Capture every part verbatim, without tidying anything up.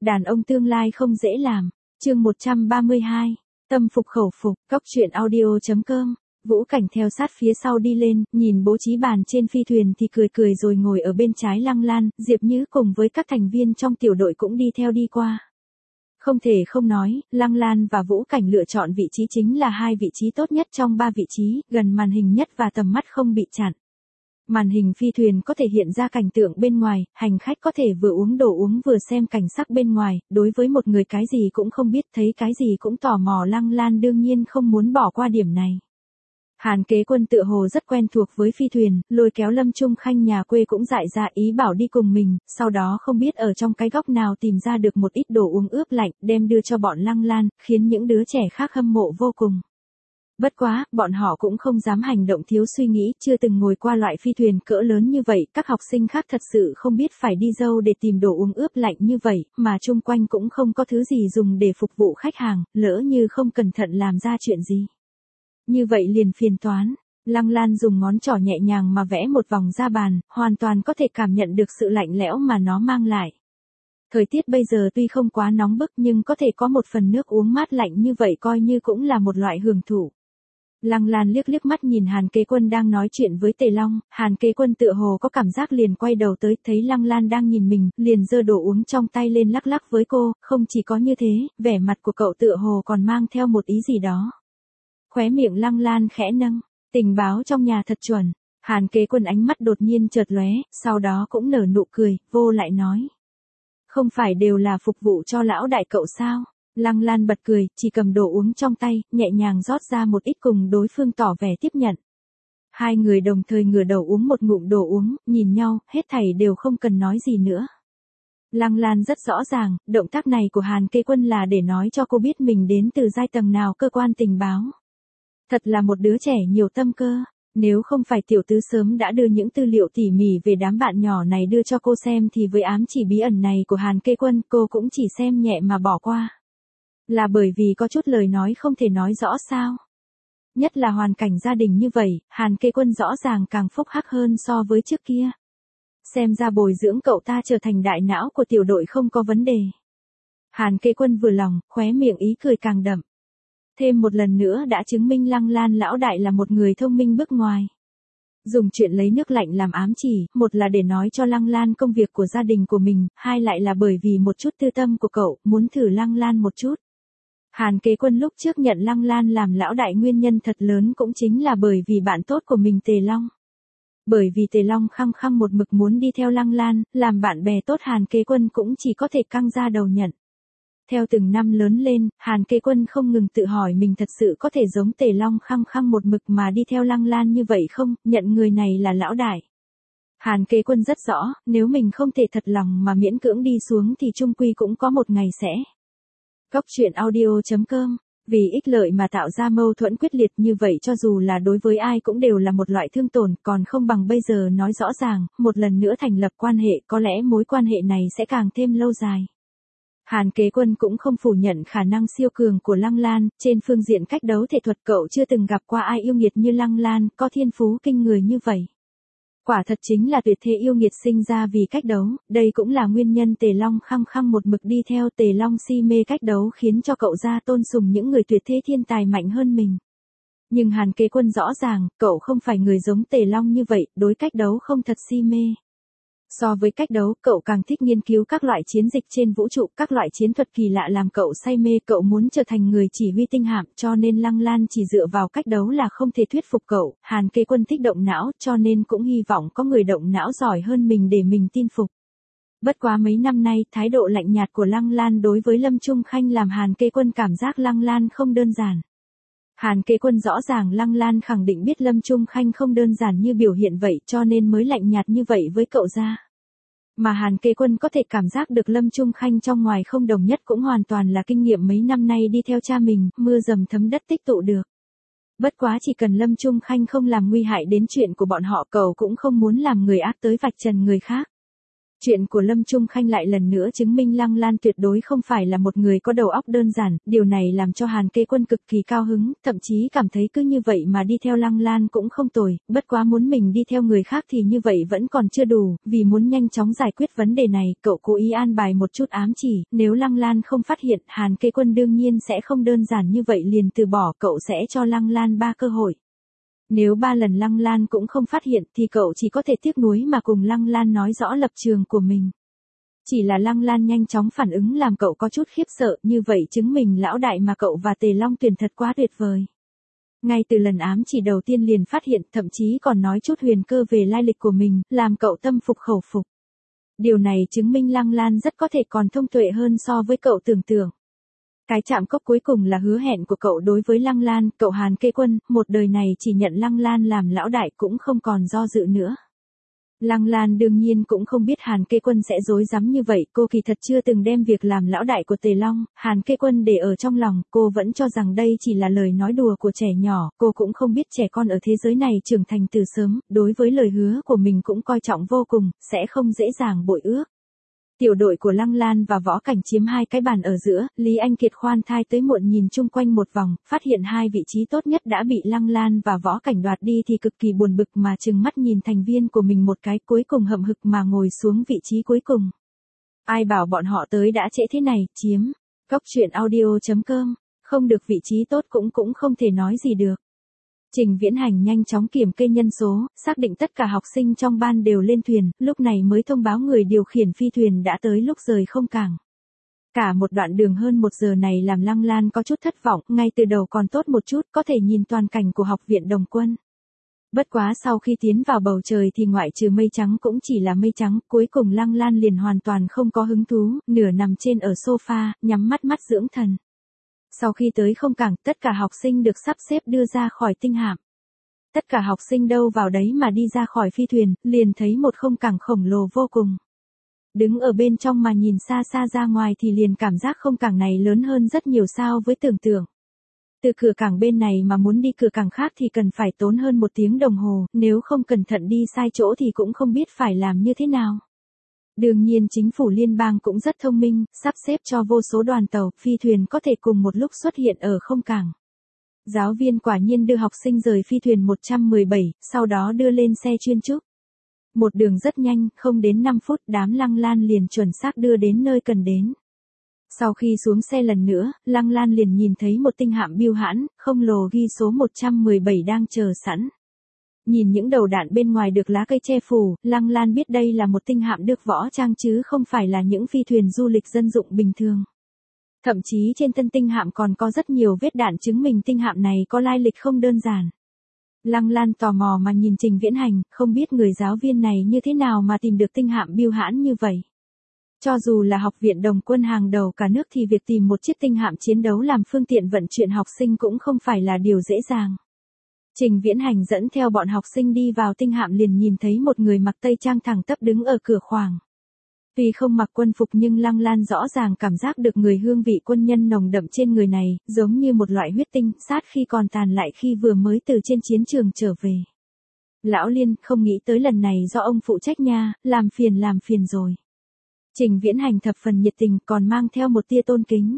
Đàn ông tương lai không dễ làm. Chương một trăm ba mươi hai. Tâm phục khẩu phục. Cóc truyện audio chấm com. Vũ Cảnh theo sát phía sau đi lên, nhìn bố trí bàn trên phi thuyền thì cười cười rồi ngồi ở bên trái Lăng Lan, Diệp Nhứ cùng với các thành viên trong tiểu đội cũng đi theo đi qua. Không thể không nói, Lăng Lan và Vũ Cảnh lựa chọn vị trí chính là hai vị trí tốt nhất trong ba vị trí, gần màn hình nhất và tầm mắt không bị chặn. Màn hình phi thuyền có thể hiện ra cảnh tượng bên ngoài, hành khách có thể vừa uống đồ uống vừa xem cảnh sắc bên ngoài, đối với một người cái gì cũng không biết thấy cái gì cũng tò mò Lăng Lan đương nhiên không muốn bỏ qua điểm này. Hàn Kế Quân tựa hồ rất quen thuộc với phi thuyền, lôi kéo Lâm Trung Khanh nhà quê cũng dại ra ý bảo đi cùng mình, sau đó không biết ở trong cái góc nào tìm ra được một ít đồ uống ướp lạnh, đem đưa cho bọn Lăng Lan, khiến những đứa trẻ khác hâm mộ vô cùng. Bất quá, bọn họ cũng không dám hành động thiếu suy nghĩ, chưa từng ngồi qua loại phi thuyền cỡ lớn như vậy, các học sinh khác thật sự không biết phải đi đâu để tìm đồ uống ướp lạnh như vậy, mà chung quanh cũng không có thứ gì dùng để phục vụ khách hàng, lỡ như không cẩn thận làm ra chuyện gì. Như vậy liền phiền toán. Lăng Lan dùng ngón trỏ nhẹ nhàng mà vẽ một vòng ra bàn, hoàn toàn có thể cảm nhận được sự lạnh lẽo mà nó mang lại. Thời tiết bây giờ tuy không quá nóng bức nhưng có thể có một phần nước uống mát lạnh như vậy coi như cũng là một loại hưởng thụ. Lăng Lan liếc liếc mắt nhìn Hàn Kế Quân đang nói chuyện với Tề Long, Hàn Kế Quân tựa hồ có cảm giác liền quay đầu tới, thấy Lăng Lan đang nhìn mình, liền giơ đồ uống trong tay lên lắc lắc với cô, không chỉ có như thế, vẻ mặt của cậu tựa hồ còn mang theo một ý gì đó. Khóe miệng Lăng Lan khẽ nâng, tình báo trong nhà thật chuẩn. Hàn Kế Quân ánh mắt đột nhiên chợt lóe, sau đó cũng nở nụ cười, vô lại nói. Không phải đều là phục vụ cho lão đại cậu sao? Lăng Lan bật cười, chỉ cầm đồ uống trong tay, nhẹ nhàng rót ra một ít cùng đối phương tỏ vẻ tiếp nhận. Hai người đồng thời ngửa đầu uống một ngụm đồ uống, nhìn nhau, hết thảy đều không cần nói gì nữa. Lăng Lan rất rõ ràng, động tác này của Hàn Kế Quân là để nói cho cô biết mình đến từ giai tầng nào cơ quan tình báo. Thật là một đứa trẻ nhiều tâm cơ, nếu không phải tiểu tứ sớm đã đưa những tư liệu tỉ mỉ về đám bạn nhỏ này đưa cho cô xem thì với ám chỉ bí ẩn này của Hàn Kế Quân cô cũng chỉ xem nhẹ mà bỏ qua. Là bởi vì có chút lời nói không thể nói rõ sao. Nhất là hoàn cảnh gia đình như vậy, Hàn Kế Quân rõ ràng càng phúc hắc hơn so với trước kia. Xem ra bồi dưỡng cậu ta trở thành đại não của tiểu đội không có vấn đề. Hàn Kế Quân vừa lòng, khóe miệng ý cười càng đậm. Thêm một lần nữa đã chứng minh Lăng Lan lão đại là một người thông minh bước ngoài. Dùng chuyện lấy nước lạnh làm ám chỉ, một là để nói cho Lăng Lan công việc của gia đình của mình, hai lại là bởi vì một chút tư tâm của cậu, muốn thử Lăng Lan một chút. Hàn Kế Quân lúc trước nhận Lăng Lan làm lão đại nguyên nhân thật lớn cũng chính là bởi vì bạn tốt của mình Tề Long. Bởi vì Tề Long khăng khăng một mực muốn đi theo Lăng Lan, làm bạn bè tốt Hàn Kế Quân cũng chỉ có thể căng ra đầu nhận. Theo từng năm lớn lên, Hàn Kế Quân không ngừng tự hỏi mình thật sự có thể giống Tề Long khăng khăng một mực mà đi theo Lăng Lan như vậy không, nhận người này là lão đại. Hàn Kế Quân rất rõ, nếu mình không thể thật lòng mà miễn cưỡng đi xuống thì chung quy cũng có một ngày sẽ. Cóc truyện audio chấm com. Vì ích lợi mà tạo ra mâu thuẫn quyết liệt như vậy cho dù là đối với ai cũng đều là một loại thương tổn, còn không bằng bây giờ nói rõ ràng, một lần nữa thành lập quan hệ, có lẽ mối quan hệ này sẽ càng thêm lâu dài. Hàn Kế Quân cũng không phủ nhận khả năng siêu cường của Lăng Lan, trên phương diện cách đấu thể thuật cậu chưa từng gặp qua ai yêu nghiệt như Lăng Lan, có thiên phú kinh người như vậy. Quả thật chính là tuyệt thế yêu nghiệt sinh ra vì cách đấu, đây cũng là nguyên nhân Tề Long khăng khăng một mực đi theo Tề Long si mê cách đấu khiến cho cậu ra tôn sùng những người tuyệt thế thiên tài mạnh hơn mình. Nhưng Hàn Kế Quân rõ ràng, cậu không phải người giống Tề Long như vậy, đối cách đấu không thật si mê. So với cách đấu, cậu càng thích nghiên cứu các loại chiến dịch trên vũ trụ, các loại chiến thuật kỳ lạ làm cậu say mê, cậu muốn trở thành người chỉ huy tinh hạm, cho nên Lăng Lan chỉ dựa vào cách đấu là không thể thuyết phục cậu, Hàn Kế Quân thích động não, cho nên cũng hy vọng có người động não giỏi hơn mình để mình tin phục. Bất quá mấy năm nay, thái độ lạnh nhạt của Lăng Lan đối với Lâm Trung Khanh làm Hàn Kế Quân cảm giác Lăng Lan không đơn giản. Hàn Kế Quân rõ ràng Lăng Lan khẳng định biết Lâm Trung Khanh không đơn giản như biểu hiện vậy cho nên mới lạnh nhạt như vậy với cậu ra. Mà Hàn Kế Quân có thể cảm giác được Lâm Trung Khanh trong ngoài không đồng nhất cũng hoàn toàn là kinh nghiệm mấy năm nay đi theo cha mình, mưa dầm thấm đất tích tụ được. Bất quá chỉ cần Lâm Trung Khanh không làm nguy hại đến chuyện của bọn họ cậu cũng không muốn làm người ác tới vạch trần người khác. Chuyện của Lâm Trung Khanh lại lần nữa chứng minh Lăng Lan tuyệt đối không phải là một người có đầu óc đơn giản, điều này làm cho Hàn Kế Quân cực kỳ cao hứng, thậm chí cảm thấy cứ như vậy mà đi theo Lăng Lan cũng không tồi, bất quá muốn mình đi theo người khác thì như vậy vẫn còn chưa đủ, vì muốn nhanh chóng giải quyết vấn đề này, cậu cố ý an bài một chút ám chỉ, nếu Lăng Lan không phát hiện, Hàn Kế Quân đương nhiên sẽ không đơn giản như vậy liền từ bỏ, cậu sẽ cho Lăng Lan ba cơ hội. Nếu ba lần Lăng Lan cũng không phát hiện thì cậu chỉ có thể tiếc nuối mà cùng Lăng Lan nói rõ lập trường của mình. Chỉ là Lăng Lan nhanh chóng phản ứng làm cậu có chút khiếp sợ, như vậy chứng minh lão đại mà cậu và Tề Long Tuyền thật quá tuyệt vời. Ngay từ lần ám chỉ đầu tiên liền phát hiện, thậm chí còn nói chút huyền cơ về lai lịch của mình, làm cậu tâm phục khẩu phục. Điều này chứng minh Lăng Lan rất có thể còn thông tuệ hơn so với cậu tưởng tượng. Cái chạm cốc cuối cùng là hứa hẹn của cậu đối với Lăng Lan, cậu Hàn Kế Quân, một đời này chỉ nhận Lăng Lan làm lão đại cũng không còn do dự nữa. Lăng Lan đương nhiên cũng không biết Hàn Kế Quân sẽ dối rắm như vậy, cô kỳ thật chưa từng đem việc làm lão đại của Tề Long, Hàn Kế Quân để ở trong lòng, cô vẫn cho rằng đây chỉ là lời nói đùa của trẻ nhỏ, cô cũng không biết trẻ con ở thế giới này trưởng thành từ sớm, đối với lời hứa của mình cũng coi trọng vô cùng, sẽ không dễ dàng bội ước. Tiểu đội của Lăng Lan và Võ Cảnh chiếm hai cái bàn ở giữa, Lý Anh Kiệt khoan thai tới muộn nhìn chung quanh một vòng, phát hiện hai vị trí tốt nhất đã bị Lăng Lan và Võ Cảnh đoạt đi thì cực kỳ buồn bực mà trừng mắt nhìn thành viên của mình một cái, cuối cùng hậm hực mà ngồi xuống vị trí cuối cùng. Ai bảo bọn họ tới đã trễ thế này, chiếm. Cóc truyện audio chấm com, không được vị trí tốt cũng cũng không thể nói gì được. Trình Viễn Hành nhanh chóng kiểm kê nhân số, xác định tất cả học sinh trong ban đều lên thuyền, lúc này mới thông báo người điều khiển phi thuyền đã tới lúc rời không cảng. Cả một đoạn đường hơn một giờ này làm Lăng Lan có chút thất vọng, ngay từ đầu còn tốt một chút, có thể nhìn toàn cảnh của học viện Đồng Quân. Bất quá sau khi tiến vào bầu trời thì ngoại trừ mây trắng cũng chỉ là mây trắng, cuối cùng Lăng Lan liền hoàn toàn không có hứng thú, nửa nằm trên ở sofa, nhắm mắt mắt dưỡng thần. Sau khi tới không cảng, tất cả học sinh được sắp xếp đưa ra khỏi tinh hạm. Tất cả học sinh đâu vào đấy mà đi ra khỏi phi thuyền, liền thấy một không cảng khổng lồ vô cùng. Đứng ở bên trong mà nhìn xa xa ra ngoài thì liền cảm giác không cảng này lớn hơn rất nhiều so với tưởng tượng. Từ cửa cảng bên này mà muốn đi cửa cảng khác thì cần phải tốn hơn một tiếng đồng hồ, nếu không cẩn thận đi sai chỗ thì cũng không biết phải làm như thế nào. Đương nhiên chính phủ liên bang cũng rất thông minh, sắp xếp cho vô số đoàn tàu, phi thuyền có thể cùng một lúc xuất hiện ở không cảng. Giáo viên quả nhiên đưa học sinh rời phi thuyền một trăm mười bảy, sau đó đưa lên xe chuyên trúc. Một đường rất nhanh, không đến năm phút đám Lăng Lan liền chuẩn xác đưa đến nơi cần đến. Sau khi xuống xe lần nữa, Lăng Lan liền nhìn thấy một tinh hạm Bưu Hãn, không lồ ghi số một trăm mười bảy đang chờ sẵn. Nhìn những đầu đạn bên ngoài được lá cây che phủ, Lăng Lan biết đây là một tinh hạm được võ trang chứ không phải là những phi thuyền du lịch dân dụng bình thường. Thậm chí trên thân tinh hạm còn có rất nhiều vết đạn chứng minh tinh hạm này có lai lịch không đơn giản. Lăng Lan tò mò mà nhìn Trình Viễn Hành, không biết người giáo viên này như thế nào mà tìm được tinh hạm Bưu Hãn như vậy. Cho dù là học viện Đồng Quân hàng đầu cả nước thì việc tìm một chiếc tinh hạm chiến đấu làm phương tiện vận chuyển học sinh cũng không phải là điều dễ dàng. Trình Viễn Hành dẫn theo bọn học sinh đi vào tinh hạm liền nhìn thấy một người mặc tây trang thẳng tắp đứng ở cửa khoang. Tuy không mặc quân phục nhưng Lăng Lan rõ ràng cảm giác được người hương vị quân nhân nồng đậm trên người này, giống như một loại huyết tinh, sát khi còn tàn lại khi vừa mới từ trên chiến trường trở về. Lão Liên, không nghĩ tới lần này do ông phụ trách nha, làm phiền làm phiền rồi. Trình Viễn Hành thập phần nhiệt tình còn mang theo một tia tôn kính.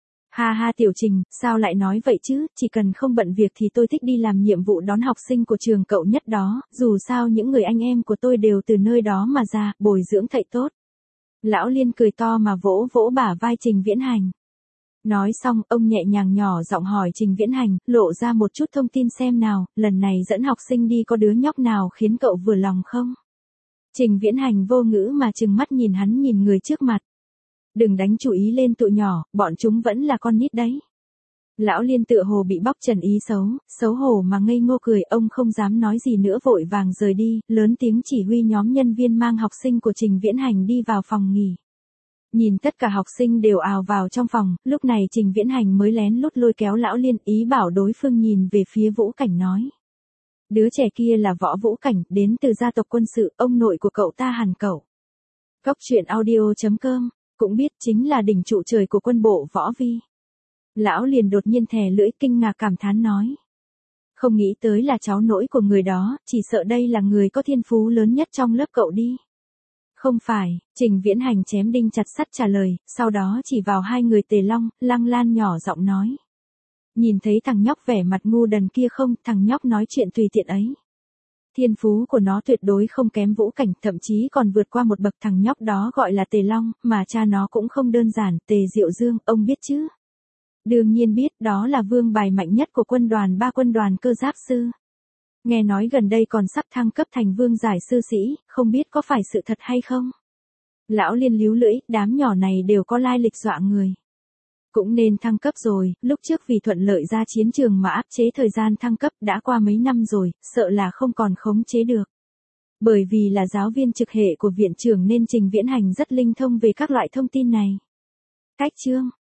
Ha ha Tiểu Trình, sao lại nói vậy chứ, chỉ cần không bận việc thì tôi thích đi làm nhiệm vụ đón học sinh của trường cậu nhất đó, dù sao những người anh em của tôi đều từ nơi đó mà ra, bồi dưỡng thầy tốt. Lão Liên cười to mà vỗ vỗ bả vai Trình Viễn Hành. Nói xong, ông nhẹ nhàng nhỏ giọng hỏi Trình Viễn Hành, lộ ra một chút thông tin xem nào, lần này dẫn học sinh đi có đứa nhóc nào khiến cậu vừa lòng không? Trình Viễn Hành vô ngữ mà trừng mắt nhìn hắn nhìn người trước mặt. Đừng đánh chú ý lên tụi nhỏ, bọn chúng vẫn là con nít đấy. Lão Liên tựa hồ bị bóc trần ý xấu, xấu hổ mà ngây ngô cười, ông không dám nói gì nữa vội vàng rời đi, lớn tiếng chỉ huy nhóm nhân viên mang học sinh của Trình Viễn Hành đi vào phòng nghỉ. Nhìn tất cả học sinh đều ào vào trong phòng, lúc này Trình Viễn Hành mới lén lút lôi kéo Lão Liên, ý bảo đối phương nhìn về phía Vũ Cảnh nói. Đứa trẻ kia là Võ Vũ Cảnh, đến từ gia tộc quân sự, ông nội của cậu ta Hàn cậu. Cóc truyện audio chấm com, cũng biết chính là đỉnh trụ trời của quân bộ Võ Vi. Lão liền đột nhiên thè lưỡi kinh ngạc cảm thán nói. Không nghĩ tới là cháu nội của người đó, chỉ sợ đây là người có thiên phú lớn nhất trong lớp cậu đi. Không phải, Trình Viễn Hành chém đinh chặt sắt trả lời, sau đó chỉ vào hai người Tề Long, Lăng Lan nhỏ giọng nói. Nhìn thấy thằng nhóc vẻ mặt ngu đần kia không, thằng nhóc nói chuyện tùy tiện ấy. Thiên phú của nó tuyệt đối không kém Vũ Cảnh, thậm chí còn vượt qua một bậc, thằng nhóc đó gọi là Tề Long, mà cha nó cũng không đơn giản, Tề Diệu Dương, ông biết chứ? Đương nhiên biết, đó là vương bài mạnh nhất của quân đoàn ba quân đoàn cơ giáp sư. Nghe nói gần đây còn sắp thăng cấp thành vương giải sư sĩ, không biết có phải sự thật hay không? Lão Liên líu lưỡi, đám nhỏ này đều có lai lịch dọa người. Cũng nên thăng cấp rồi, lúc trước vì thuận lợi ra chiến trường mà áp chế thời gian thăng cấp đã qua mấy năm rồi, sợ là không còn khống chế được. Bởi vì là giáo viên trực hệ của viện trưởng nên Trình Viễn Hành rất linh thông về các loại thông tin này. Cách chương